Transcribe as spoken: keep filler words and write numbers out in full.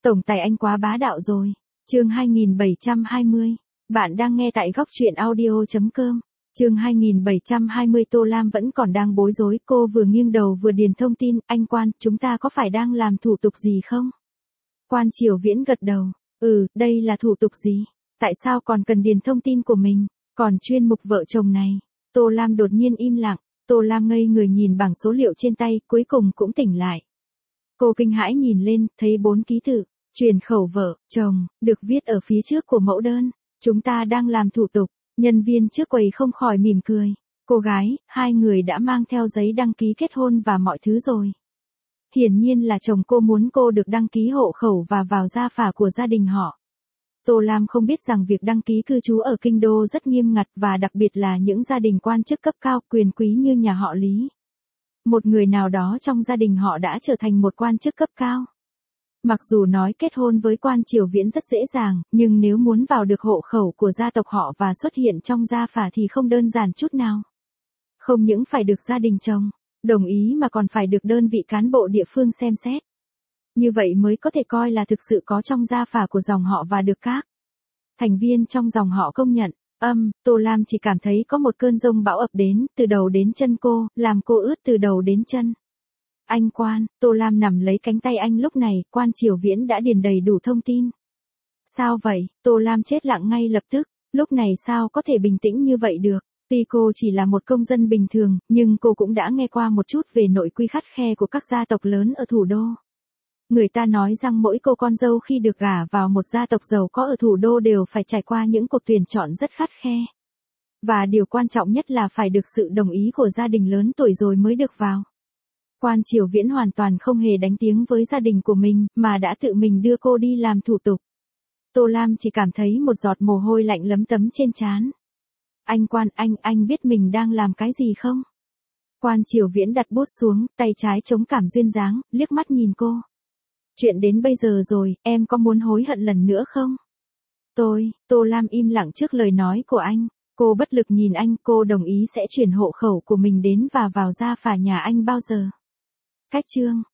Tổng tài anh quá bá đạo rồi. Chương hai nghìn bảy trăm hai mươi. Bạn đang nghe tại góc truyện audio chấm com. Chương hai nghìn bảy trăm hai mươi. Tô Lam vẫn còn đang bối rối, cô vừa nghiêng đầu vừa điền thông tin, anh Quan, chúng ta có phải đang làm thủ tục gì không? Quan Triều Viễn gật đầu, ừ, đây là thủ tục gì? Tại sao còn cần điền thông tin của mình? Còn chuyên mục vợ chồng này? Tô Lam đột nhiên im lặng, Tô Lam ngây người nhìn bảng số liệu trên tay, cuối cùng cũng tỉnh lại. Cô kinh hãi nhìn lên, thấy bốn ký tự, truyền khẩu vợ, chồng, được viết ở phía trước của mẫu đơn. Chúng ta đang làm thủ tục. Nhân viên trước quầy không khỏi mỉm cười. Cô gái, hai người đã mang theo giấy đăng ký kết hôn và mọi thứ rồi. Hiển nhiên là chồng cô muốn cô được đăng ký hộ khẩu và vào gia phả của gia đình họ. Tô Lam không biết rằng việc đăng ký cư trú ở kinh đô rất nghiêm ngặt và đặc biệt là những gia đình quan chức cấp cao quyền quý như nhà họ Lý. Một người nào đó trong gia đình họ đã trở thành một quan chức cấp cao. Mặc dù nói kết hôn với Quan Triều Viễn rất dễ dàng, nhưng nếu muốn vào được hộ khẩu của gia tộc họ và xuất hiện trong gia phả thì không đơn giản chút nào. Không những phải được gia đình chồng đồng ý mà còn phải được đơn vị cán bộ địa phương xem xét. Như vậy mới có thể coi là thực sự có trong gia phả của dòng họ và được các thành viên trong dòng họ công nhận. Âm, Tô Lam chỉ cảm thấy có một cơn giông bão ập đến, từ đầu đến chân cô, làm cô ướt từ đầu đến chân. Anh Quan, Tô Lam nằm lấy cánh tay anh lúc này, Quan Triều Viễn đã điền đầy đủ thông tin. Sao vậy? Tô Lam chết lặng ngay lập tức, lúc này sao có thể bình tĩnh như vậy được? Tuy cô chỉ là một công dân bình thường, nhưng cô cũng đã nghe qua một chút về nội quy khắt khe của các gia tộc lớn ở thủ đô. Người ta nói rằng mỗi cô con dâu khi được gả vào một gia tộc giàu có ở thủ đô đều phải trải qua những cuộc tuyển chọn rất khắt khe. Và điều quan trọng nhất là phải được sự đồng ý của gia đình lớn tuổi rồi mới được vào. Quan Triều Viễn hoàn toàn không hề đánh tiếng với gia đình của mình, mà đã tự mình đưa cô đi làm thủ tục. Tô Lam chỉ cảm thấy một giọt mồ hôi lạnh lấm tấm trên trán. Anh Quan, anh, anh biết mình đang làm cái gì không? Quan Triều Viễn đặt bút xuống, tay trái chống cảm duyên dáng, liếc mắt nhìn cô. Chuyện đến bây giờ rồi, em có muốn hối hận lần nữa không? Tôi, Tô Lam im lặng trước lời nói của anh. Cô bất lực nhìn anh, cô đồng ý sẽ chuyển hộ khẩu của mình đến và vào gia phả nhà anh bao giờ? Cách chương,